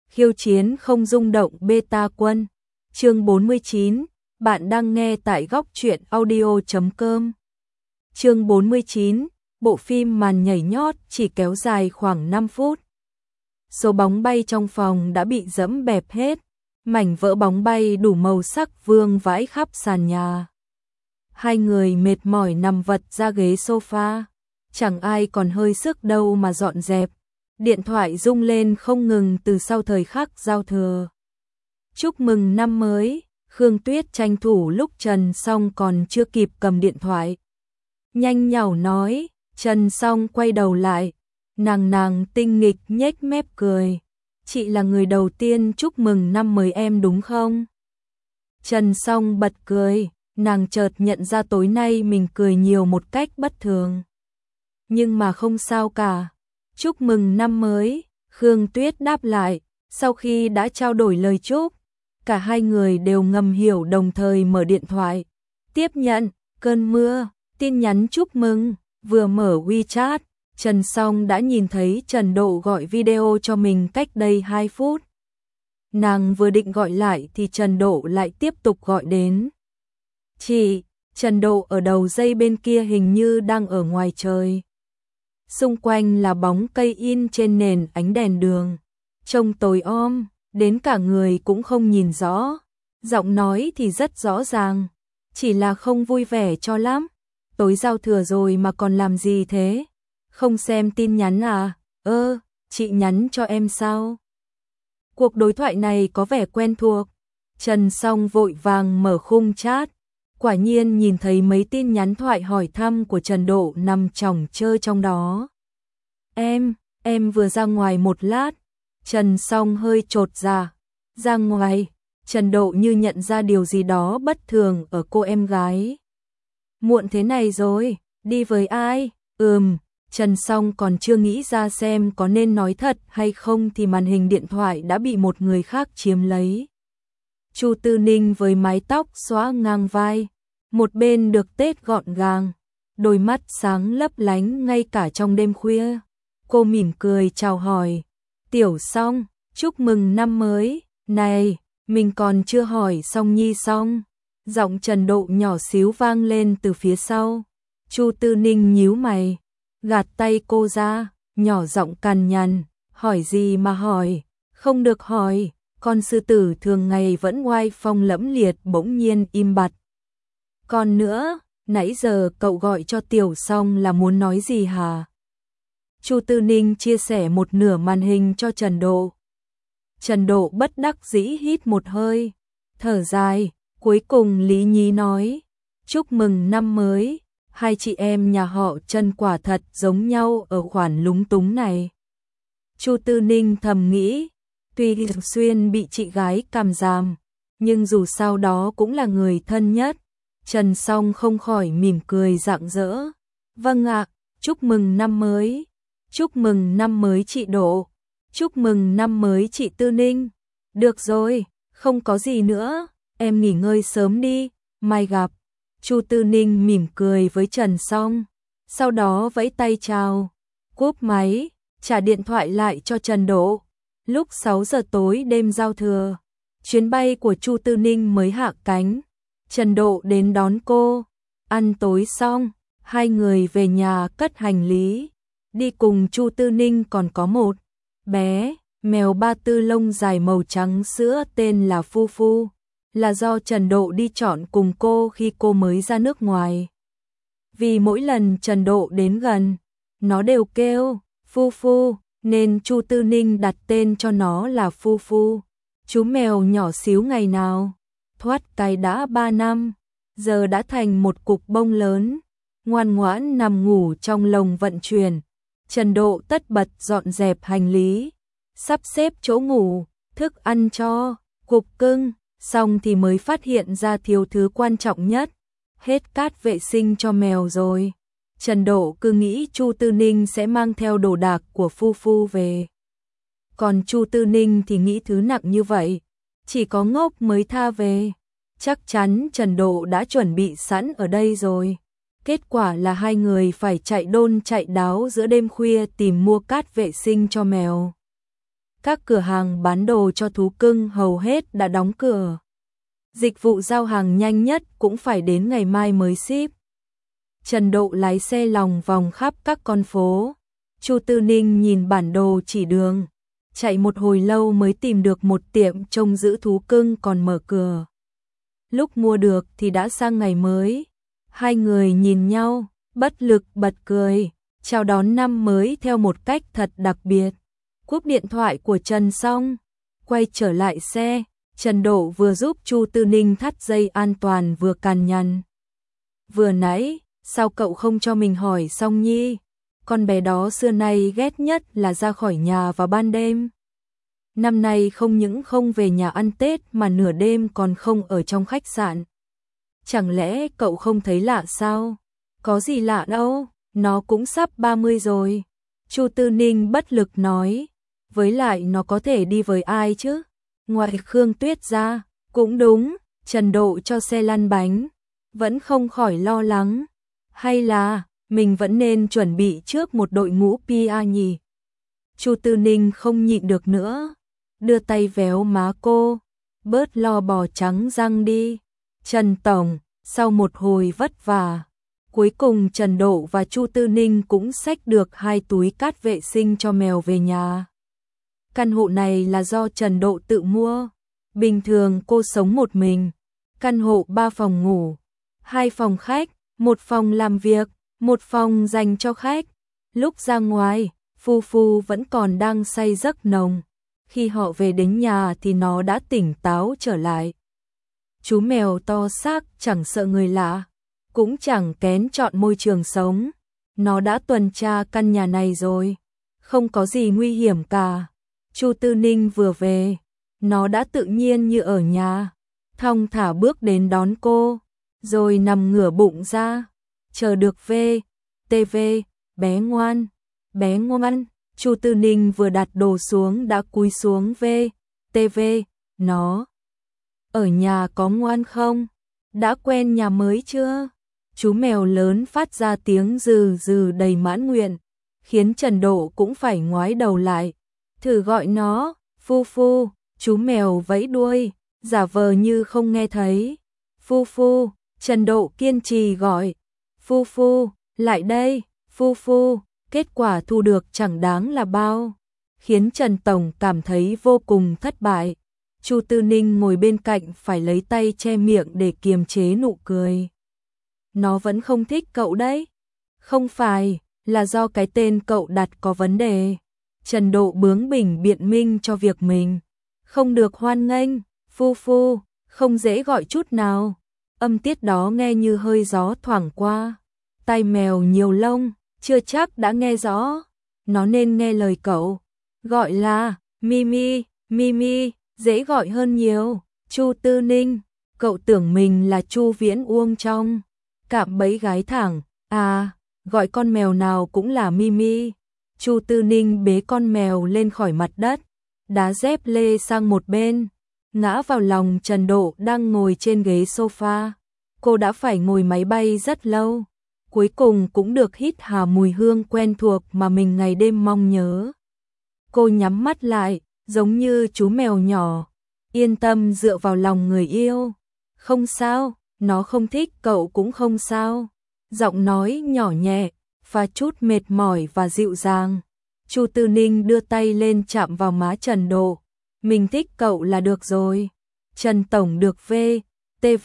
khiêu chiến không rung động beta quân. Chương 49, bạn đang nghe tại góc truyện audio.com. Chương 49, bộ phim màn nhảy nhót chỉ kéo dài khoảng 5 phút. Số bóng bay trong phòng đã bị dẫm bẹp hết, mảnh vỡ bóng bay đủ màu sắc vương vãi khắp sàn nhà. Hai người mệt mỏi nằm vật ra ghế sofa, chẳng ai còn hơi sức đâu mà dọn dẹp. Điện thoại rung lên không ngừng từ sau thời khắc giao thừa. Chúc mừng năm mới, Khương Tuyết tranh thủ lúc Trần Song còn chưa kịp cầm điện thoại. Nhanh nhảu nói, Trần Song quay đầu lại, nàng tinh nghịch nhếch mép cười. Chị là người đầu tiên chúc mừng năm mới em đúng không? Trần Song bật cười, nàng chợt nhận ra tối nay mình cười nhiều một cách bất thường. Nhưng mà không sao cả. Chúc mừng năm mới, Khương Tuyết đáp lại, sau khi đã trao đổi lời chúc. Cả hai người đều ngầm hiểu đồng thời mở điện thoại. Tiếp nhận, cơn mưa, tin nhắn chúc mừng, vừa mở WeChat, Trần Song đã nhìn thấy Trần Độ gọi video cho mình cách đây 2 phút. Nàng vừa định gọi lại thì Trần Độ lại tiếp tục gọi đến. Chị, Trần Độ ở đầu dây bên kia hình như đang ở ngoài trời. Xung quanh là bóng cây in trên nền ánh đèn đường. Trông tối om, đến cả người cũng không nhìn rõ. Giọng nói thì rất rõ ràng, chỉ là không vui vẻ cho lắm. Tối giao thừa rồi mà còn làm gì thế? Không xem tin nhắn à? Chị nhắn cho em sao? Cuộc đối thoại này có vẻ quen thuộc. Trần Song vội vàng mở khung chat. Quả nhiên nhìn thấy mấy tin nhắn thoại hỏi thăm của Trần Độ nằm chỏng chơ trong đó. Em vừa ra ngoài một lát. Trần Song hơi chột dạ. Ra ngoài, Trần Độ như nhận ra điều gì đó bất thường ở cô em gái. Muộn thế này rồi, đi với ai? Trần Song còn chưa nghĩ ra xem có nên nói thật hay không thì màn hình điện thoại đã bị một người khác chiếm lấy. Chu Tư Ninh với mái tóc xõa ngang vai, một bên được tết gọn gàng, đôi mắt sáng lấp lánh ngay cả trong đêm khuya. Cô mỉm cười chào hỏi, Tiểu Song, chúc mừng năm mới, này, mình còn chưa hỏi Song Nhi Song. Giọng Trần Độ nhỏ xíu vang lên từ phía sau. Chu Tư Ninh nhíu mày, gạt tay cô ra, nhỏ giọng cằn nhằn, hỏi gì mà hỏi, không được hỏi. Con sư tử thường ngày vẫn oai phong lẫm liệt bỗng nhiên im bặt. Còn nữa, nãy giờ cậu gọi cho Tiểu Song là muốn nói gì hả? Chu Tư Ninh chia sẻ một nửa màn hình cho Trần Độ. Trần Độ bất đắc dĩ hít một hơi, thở dài, cuối cùng lý nhí nói, chúc mừng năm mới, hai chị em nhà họ Trần quả thật giống nhau ở khoản lúng túng này. Chu Tư Ninh thầm nghĩ, tuy thường xuyên bị chị gái càm ràm, nhưng dù sao đó cũng là người thân nhất. Trần Song không khỏi mỉm cười rạng rỡ. Vâng ạ, chúc mừng năm mới. Chúc mừng năm mới chị Độ. Chúc mừng năm mới chị Tư Ninh. Được rồi, không có gì nữa, em nghỉ ngơi sớm đi, mai gặp. Chu Tư Ninh mỉm cười với Trần Song, sau đó vẫy tay chào, cúp máy, trả điện thoại lại cho Trần Độ. Lúc 6 giờ tối đêm giao thừa, chuyến bay của Chu Tư Ninh mới hạ cánh. Trần Độ đến đón cô, ăn tối xong, hai người về nhà cất hành lý. Đi cùng Chu Tư Ninh còn có một bé mèo ba tư lông dài màu trắng sữa tên là Phu Phu, là do Trần Độ đi chọn cùng cô khi cô mới ra nước ngoài. Vì mỗi lần Trần Độ đến gần, nó đều kêu Phu Phu, nên Chu Tư Ninh đặt tên cho nó là Phu Phu. Chú mèo nhỏ xíu ngày nào thoát cái đã 3 năm, giờ đã thành một cục bông lớn, ngoan ngoãn nằm ngủ trong lồng vận chuyển. Trần Độ tất bật dọn dẹp hành lý, sắp xếp chỗ ngủ, thức ăn cho cục cưng, xong thì mới phát hiện ra thiếu thứ quan trọng nhất, hết cát vệ sinh cho mèo rồi. Trần Độ cứ nghĩ Chu Tư Ninh sẽ mang theo đồ đạc của Phu Phu về. Còn Chu Tư Ninh thì nghĩ thứ nặng như vậy, chỉ có ngốc mới tha về. Chắc chắn Trần Độ đã chuẩn bị sẵn ở đây rồi. Kết quả là hai người phải chạy đôn chạy đáo giữa đêm khuya tìm mua cát vệ sinh cho mèo. các cửa hàng bán đồ cho thú cưng hầu hết đã đóng cửa. Dịch vụ giao hàng nhanh nhất cũng phải đến ngày mai mới ship. Trần Độ lái xe lòng vòng khắp các con phố. Chu Tư Ninh nhìn bản đồ chỉ đường, chạy một hồi lâu mới tìm được một tiệm trông giữ thú cưng còn mở cửa. Lúc mua được thì đã sang ngày mới. Hai người nhìn nhau, bất lực bật cười, chào đón năm mới theo một cách thật đặc biệt. Cúp điện thoại của Trần xong, quay trở lại xe, Trần Độ vừa giúp Chu Tư Ninh thắt dây an toàn vừa cằn nhằn. Vừa nãy, sao cậu không cho mình hỏi Song Nhi? Con bé đó xưa nay ghét nhất là ra khỏi nhà vào ban đêm. Năm nay không những không về nhà ăn Tết mà nửa đêm còn không ở trong khách sạn. Chẳng lẽ cậu không thấy lạ sao? Có gì lạ đâu, nó cũng sắp 30 rồi. Chu Tư Ninh bất lực nói, với lại nó có thể đi với ai chứ? Ngoài Khương Tuyết ra, cũng đúng, Trần Độ cho xe lăn bánh, vẫn không khỏi lo lắng. Hay là, mình vẫn nên chuẩn bị trước một đội ngũ PR nhỉ? Chu Tư Ninh không nhịn được nữa, đưa tay véo má cô, bớt lo bò trắng răng đi. Trần Tổng, sau một hồi vất vả, cuối cùng Trần Độ và Chu Tư Ninh cũng xách được 2 túi cát vệ sinh cho mèo về nhà. Căn hộ này là do Trần Độ tự mua. Bình thường cô sống một mình. Căn hộ 3 phòng ngủ, 2 phòng khách, 1 phòng làm việc, 1 phòng dành cho khách. Lúc ra ngoài, Phu Phu vẫn còn đang say giấc nồng. Khi họ về đến nhà thì nó đã tỉnh táo trở lại. Chú mèo to xác chẳng sợ người lạ, cũng chẳng kén chọn môi trường sống. Nó đã tuần tra căn nhà này rồi, không có gì nguy hiểm cả. Chu Tư Ninh vừa về, nó đã tự nhiên như ở nhà, thong thả bước đến đón cô, rồi nằm ngửa bụng ra, chờ được về. TV, bé ngoan, bé ngoan. Chu Tư Ninh vừa đặt đồ xuống đã cúi xuống về. TV, nó ở nhà có ngoan không? Đã quen nhà mới chưa? Chú mèo lớn phát ra tiếng rừ rừ đầy mãn nguyện, khiến Trần Độ cũng phải ngoái đầu lại, thử gọi nó. Phu Phu. Chú mèo vẫy đuôi, giả vờ như không nghe thấy. Phu Phu. Trần Độ kiên trì gọi. Phu Phu, lại đây. Phu Phu. Kết quả thu được chẳng đáng là bao, khiến Trần Tổng cảm thấy vô cùng thất bại. Chu Tư Ninh ngồi bên cạnh phải lấy tay che miệng để kiềm chế nụ cười. Nó vẫn không thích cậu đấy. Không phải, là do cái tên cậu đặt có vấn đề. Trần Độ bướng bỉnh biện minh cho việc mình không được hoan nghênh. Phu Phu, không dễ gọi chút nào. Âm tiết đó nghe như hơi gió thoảng qua. Tai mèo nhiều lông, chưa chắc đã nghe rõ. Nó nên nghe lời cậu. Gọi là Mimi, Mimi, dễ gọi hơn nhiều. Chu Tư Ninh, cậu tưởng mình là Chu Viễn Uông trong Cạm Bẫy Gái Thẳng. À, gọi con mèo nào cũng là Mimi. Chu Tư Ninh bế con mèo lên khỏi mặt đất, đá dép lê sang một bên, ngã vào lòng Trần Độ đang ngồi trên ghế sofa. Cô đã phải ngồi máy bay rất lâu, cuối cùng cũng được hít hà mùi hương quen thuộc mà mình ngày đêm mong nhớ. Cô nhắm mắt lại, giống như chú mèo nhỏ, yên tâm dựa vào lòng người yêu. Không sao, nó không thích cậu cũng không sao. Giọng nói nhỏ nhẹ, pha chút mệt mỏi và dịu dàng. Chu Tư Ninh đưa tay lên chạm vào má Trần Độ. Mình thích cậu là được rồi. Trần Tổng được về. TV,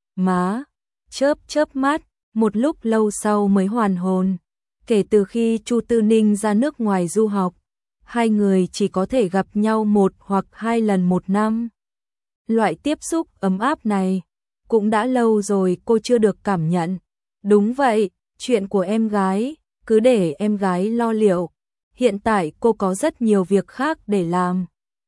má. Chớp chớp mắt, một lúc lâu sau mới hoàn hồn. Kể từ khi Chu Tư Ninh ra nước ngoài du học, hai người chỉ có thể gặp nhau 1 hoặc 2 lần một năm. Loại tiếp xúc ấm áp này cũng đã lâu rồi cô chưa được cảm nhận. Đúng vậy, chuyện của em gái, cứ để em gái lo liệu. Hiện tại cô có rất nhiều việc khác để làm.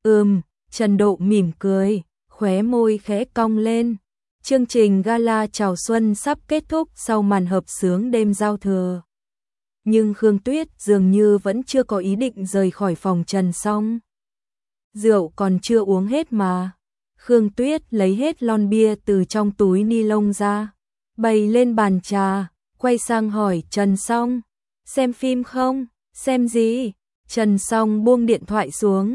Trần Độ mỉm cười, khóe môi khẽ cong lên. Chương trình gala chào xuân sắp kết thúc sau màn hợp xướng đêm giao thừa. Nhưng Khương Tuyết dường như vẫn chưa có ý định rời khỏi phòng Trần Song. Rượu còn chưa uống hết mà. Khương Tuyết lấy hết lon bia từ trong túi ni lông ra, bày lên bàn trà, quay sang hỏi Trần Song, xem phim không? Xem gì? Trần Song buông điện thoại xuống,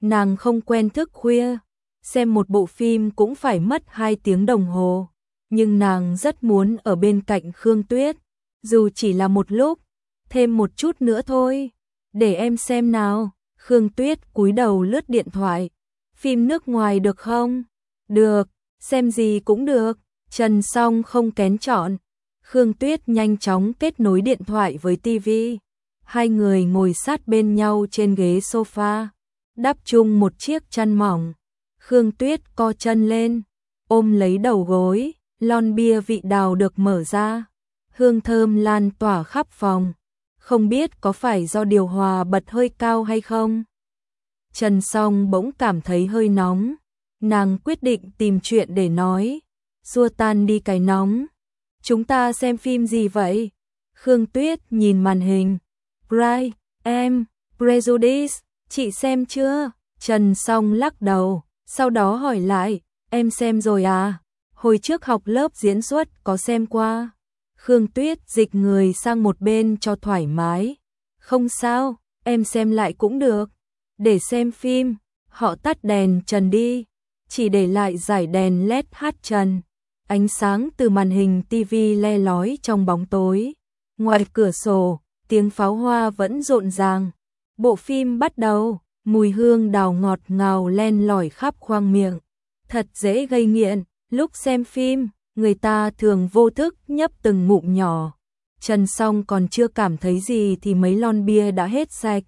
Nàng không quen thức khuya, xem một bộ phim cũng phải mất 2 tiếng đồng hồ, nhưng nàng rất muốn ở bên cạnh Khương Tuyết, dù chỉ là một lúc, thêm một chút nữa thôi, để em xem nào. Khương Tuyết cúi đầu lướt điện thoại, phim nước ngoài được không? Được, xem gì cũng được. Trần Song không kén chọn. Khương Tuyết nhanh chóng kết nối điện thoại với TV. Hai người ngồi sát bên nhau trên ghế sofa, đắp chung một chiếc chăn mỏng. Khương Tuyết co chân lên, ôm lấy đầu gối, lon bia vị đào được mở ra. Hương thơm lan tỏa khắp phòng. Không biết có phải do điều hòa bật hơi cao hay không? Trần Song bỗng cảm thấy hơi nóng. Nàng quyết định tìm chuyện để nói. Xua tan đi cái nóng. Chúng ta xem phim gì vậy? Khương Tuyết nhìn màn hình. Pride and Prejudice, chị xem chưa? Trần Song lắc đầu, sau đó hỏi lại, em xem rồi à? Hồi trước học lớp diễn xuất có xem qua. Khương Tuyết dịch người sang một bên cho thoải mái. Không sao, em xem lại cũng được. Để xem phim, họ tắt đèn trần đi, chỉ để lại dải đèn LED hát trần. Ánh sáng từ màn hình TV le lói trong bóng tối. Ngoài cửa sổ, tiếng pháo hoa vẫn rộn ràng. Bộ phim bắt đầu, mùi hương đào ngọt ngào len lỏi khắp khoang miệng. Thật dễ gây nghiện, lúc xem phim, người ta thường vô thức nhấp từng ngụm nhỏ. Trần Song còn chưa cảm thấy gì thì mấy lon bia đã hết sạch.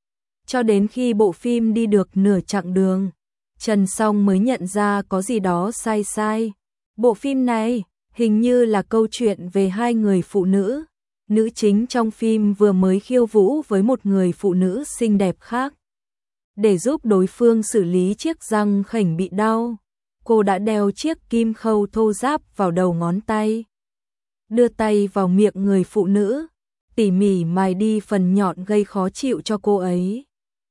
Cho đến khi bộ phim đi được nửa chặng đường, Trần Song mới nhận ra có gì đó sai sai. Bộ phim này hình như là câu chuyện về hai người phụ nữ. Nữ chính trong phim vừa mới khiêu vũ với một người phụ nữ xinh đẹp khác. Để giúp đối phương xử lý chiếc răng khểnh bị đau, cô đã đeo chiếc kim khâu thô ráp vào đầu ngón tay. Đưa tay vào miệng người phụ nữ, tỉ mỉ mài đi phần nhọn gây khó chịu cho cô ấy.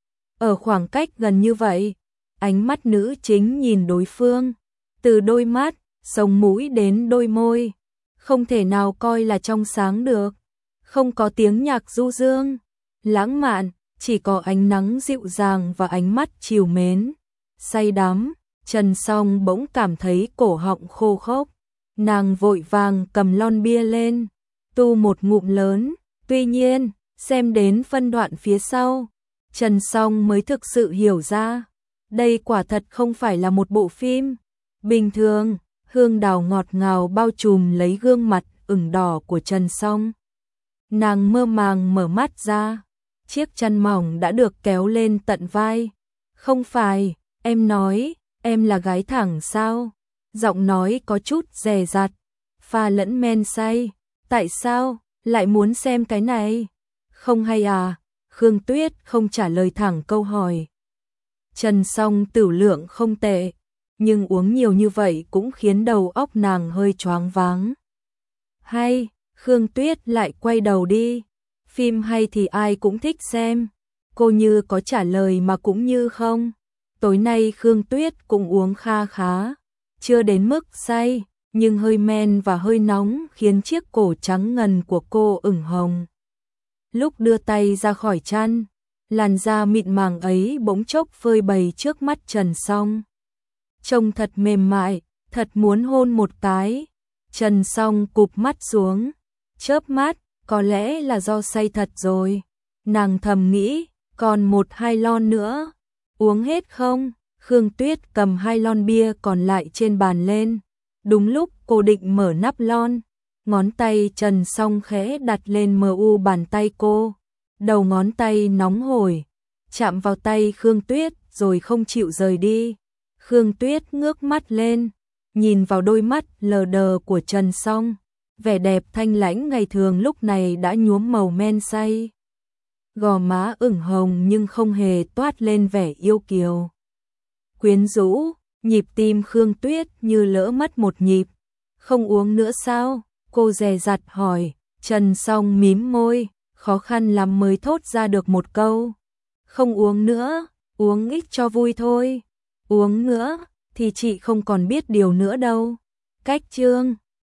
Ở khoảng cách gần như vậy, ánh mắt nữ chính nhìn đối phương, từ đôi mắt, sống mũi đến đôi môi, không thể nào coi là trong sáng được. Không có tiếng nhạc du dương, lãng mạn, chỉ có ánh nắng dịu dàng và ánh mắt trìu mến. Say đắm, Trần Song bỗng cảm thấy cổ họng khô khốc. Nàng vội vàng cầm lon bia lên, tu một ngụm lớn. Tuy nhiên, xem đến phân đoạn phía sau, Trần Song mới thực sự hiểu ra. Đây quả thật không phải là một bộ phim bình thường. Hương đào ngọt ngào bao trùm lấy gương mặt ửng đỏ của Trần Song. Nàng mơ màng mở mắt ra, chiếc chăn mỏng đã được kéo lên tận vai. Không phải, em nói, em là gái thẳng sao? Giọng nói có chút dè dặt, pha lẫn men say. Tại sao, lại muốn xem cái này? Không hay à? Khương Tuyết không trả lời thẳng câu hỏi. Trần Song tửu lượng không tệ, nhưng uống nhiều như vậy cũng khiến đầu óc nàng hơi choáng váng. Hay, Khương Tuyết lại quay đầu đi. Phim hay thì ai cũng thích xem. Cô như có trả lời mà cũng như không. Tối nay Khương Tuyết cũng uống kha khá. Chưa đến mức say, nhưng hơi men và hơi nóng khiến chiếc cổ trắng ngần của cô ửng hồng. Lúc đưa tay ra khỏi chăn, làn da mịn màng ấy bỗng chốc phơi bày trước mắt Trần Song. Trông thật mềm mại, thật muốn hôn một cái. Trần Song cụp mắt xuống, chớp mắt, có lẽ là do say thật rồi. Nàng thầm nghĩ, còn 1-2 lon nữa, uống hết không? Khương Tuyết cầm 2 lon bia còn lại trên bàn lên. Đúng lúc cô định mở nắp lon, ngón tay Trần Song khẽ đặt lên mu bàn tay cô. Đầu ngón tay nóng hổi, chạm vào tay Khương Tuyết rồi không chịu rời đi. Khương Tuyết ngước mắt lên, nhìn vào đôi mắt lờ đờ của Trần Song. Vẻ đẹp thanh lãnh ngày thường lúc này đã nhuốm màu men say. Gò má ửng hồng nhưng không hề toát lên vẻ yêu kiều. Quyến rũ, nhịp tim Khương Tuyết như lỡ mất một nhịp. Không uống nữa sao? Cô dè dặt hỏi. Trần Song mím môi, khó khăn lắm mới thốt ra được một câu. Không uống nữa, uống ít cho vui thôi. Uống nữa, thì chị không còn biết điều nữa đâu. Cách chương